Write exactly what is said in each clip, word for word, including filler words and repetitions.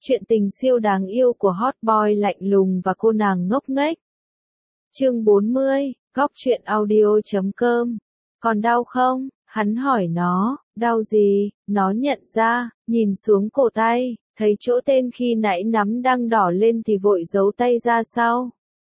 Chuyện tình siêu đáng yêu của hot boy lạnh lùng và cô nàng ngốc nghếch. Chương bốn mươi, góc truyện audio chấm com. Còn đau không? Hắn hỏi nó, đau gì? Nó nhận ra, nhìn xuống cổ tay, thấy chỗ tên khi nãy nắm đang đỏ lên thì vội giấu tay ra sau.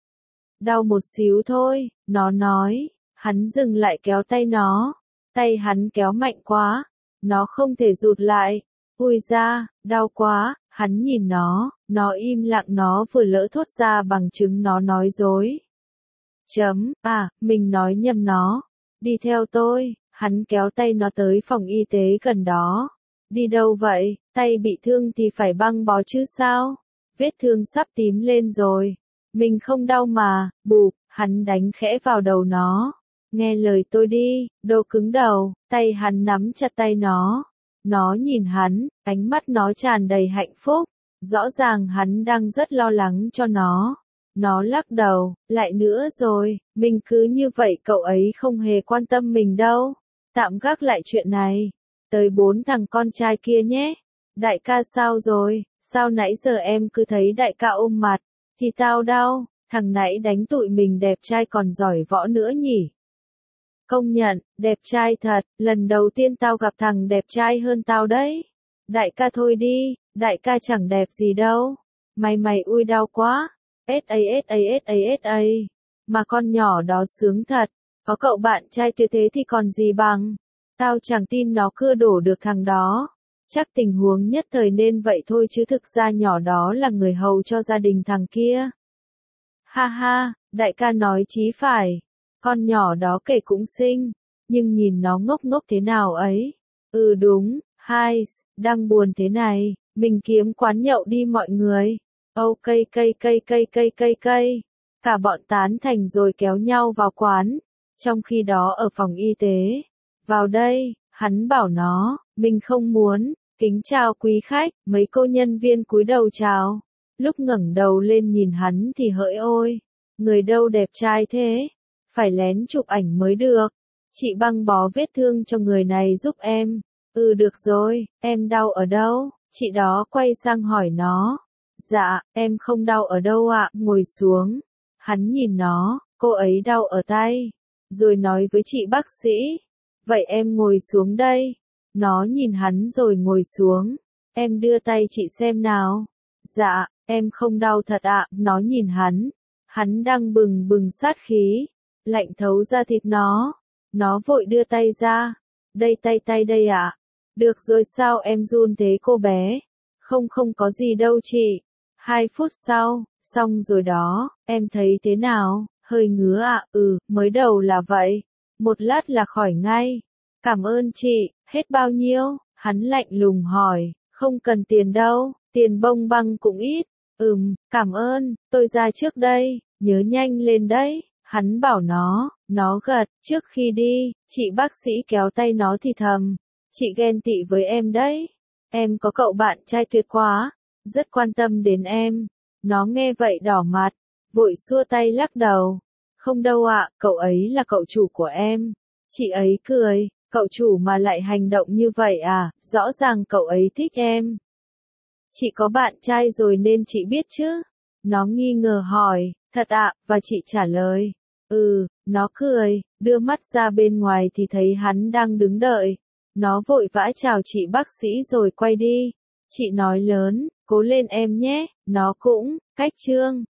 Đau một xíu thôi, nó nói. Hắn dừng lại kéo tay nó. Tay hắn kéo mạnh quá, nó không thể rụt lại. Ui da, đau quá. Hắn nhìn nó, nó im lặng, nó vừa lỡ thốt ra bằng chứng nó nói dối. Chấm, à, mình nói nhầm nó. Đi theo tôi, hắn kéo tay nó tới phòng y tế gần đó. Đi đâu vậy? Tay bị thương thì phải băng bó chứ sao? Vết thương sắp tím lên rồi. Mình không đau mà, bụp, hắn đánh khẽ vào đầu nó. Nghe lời tôi đi, đồ cứng đầu, tay hắn nắm chặt tay nó. Nó nhìn hắn, ánh mắt nó tràn đầy hạnh phúc. Rõ ràng hắn đang rất lo lắng cho nó. Nó lắc đầu, lại nữa rồi, mình cứ như vậy cậu ấy không hề quan tâm mình đâu. Tạm gác lại chuyện này. Tới bốn thằng con trai kia nhé. Đại ca sao rồi, sao nãy giờ em cứ thấy đại ca ôm mặt, thì tao đau, thằng nãy đánh tụi mình đẹp trai còn giỏi võ nữa nhỉ. Công nhận, đẹp trai thật, lần đầu tiên tao gặp thằng đẹp trai hơn tao đấy. Đại ca thôi đi, đại ca chẳng đẹp gì đâu. Mày mày ui đau quá. ét a ét a ét a ét a. Mà con nhỏ đó sướng thật. Có cậu bạn trai tuyệt thế thì còn gì bằng. Tao chẳng tin nó cưa đổ được thằng đó. Chắc tình huống nhất thời nên vậy thôi chứ thực ra nhỏ đó là người hầu cho gia đình thằng kia. Ha ha, đại ca nói chí phải. Con nhỏ đó kể cũng xinh, nhưng nhìn nó ngốc ngốc thế nào ấy. Ừ đúng, hai, đang buồn thế này, mình kiếm quán nhậu đi mọi người. Ok cây cây cây cây cây cây. Cả bọn tán thành rồi kéo nhau vào quán. Trong khi đó ở phòng y tế, vào đây, hắn bảo nó, mình không muốn, kính chào quý khách, mấy cô nhân viên cúi đầu chào. Lúc ngẩng đầu lên nhìn hắn thì hỡi ôi, người đâu đẹp trai thế. Phải lén chụp ảnh mới được. Chị băng bó vết thương cho người này giúp em. Ừ được rồi, em đau ở đâu? Chị đó quay sang hỏi nó. Dạ, em không đau ở đâu ạ, ngồi xuống. Hắn nhìn nó, cô ấy đau ở tay. Rồi nói với chị bác sĩ. Vậy em ngồi xuống đây. Nó nhìn hắn rồi ngồi xuống. Em đưa tay chị xem nào. Dạ, em không đau thật ạ, nó nhìn hắn. Hắn đang bừng bừng sát khí. Lạnh thấu da thịt nó. Nó vội đưa tay ra. Đây tay tay đây ạ. Được rồi sao em run thế cô bé? Không không có gì đâu chị. Hai phút sau, xong rồi đó, em thấy thế nào? Hơi ngứa ạ, ừ, mới đầu là vậy. Một lát là khỏi ngay. Cảm ơn chị, hết bao nhiêu? Hắn lạnh lùng hỏi, không cần tiền đâu, tiền bông băng cũng ít. Ừm, cảm ơn, tôi ra trước đây, nhớ nhanh lên đấy. Hắn bảo nó, nó gật, trước khi đi, chị bác sĩ kéo tay nó thì thầm. Chị ghen tị với em đấy. Em có cậu bạn trai tuyệt quá, rất quan tâm đến em. Nó nghe vậy đỏ mặt, vội xua tay lắc đầu. Không đâu ạ, cậu ấy là cậu chủ của em. Chị ấy cười, cậu chủ mà lại hành động như vậy à, rõ ràng cậu ấy thích em. Chị có bạn trai rồi nên chị biết chứ. Nó nghi ngờ hỏi, thật ạ, và chị trả lời. Ừ, nó cười, đưa mắt ra bên ngoài thì thấy hắn đang đứng đợi. Nó vội vã chào chị bác sĩ rồi quay đi. Chị nói lớn, cố lên em nhé, nó cũng, cách chương.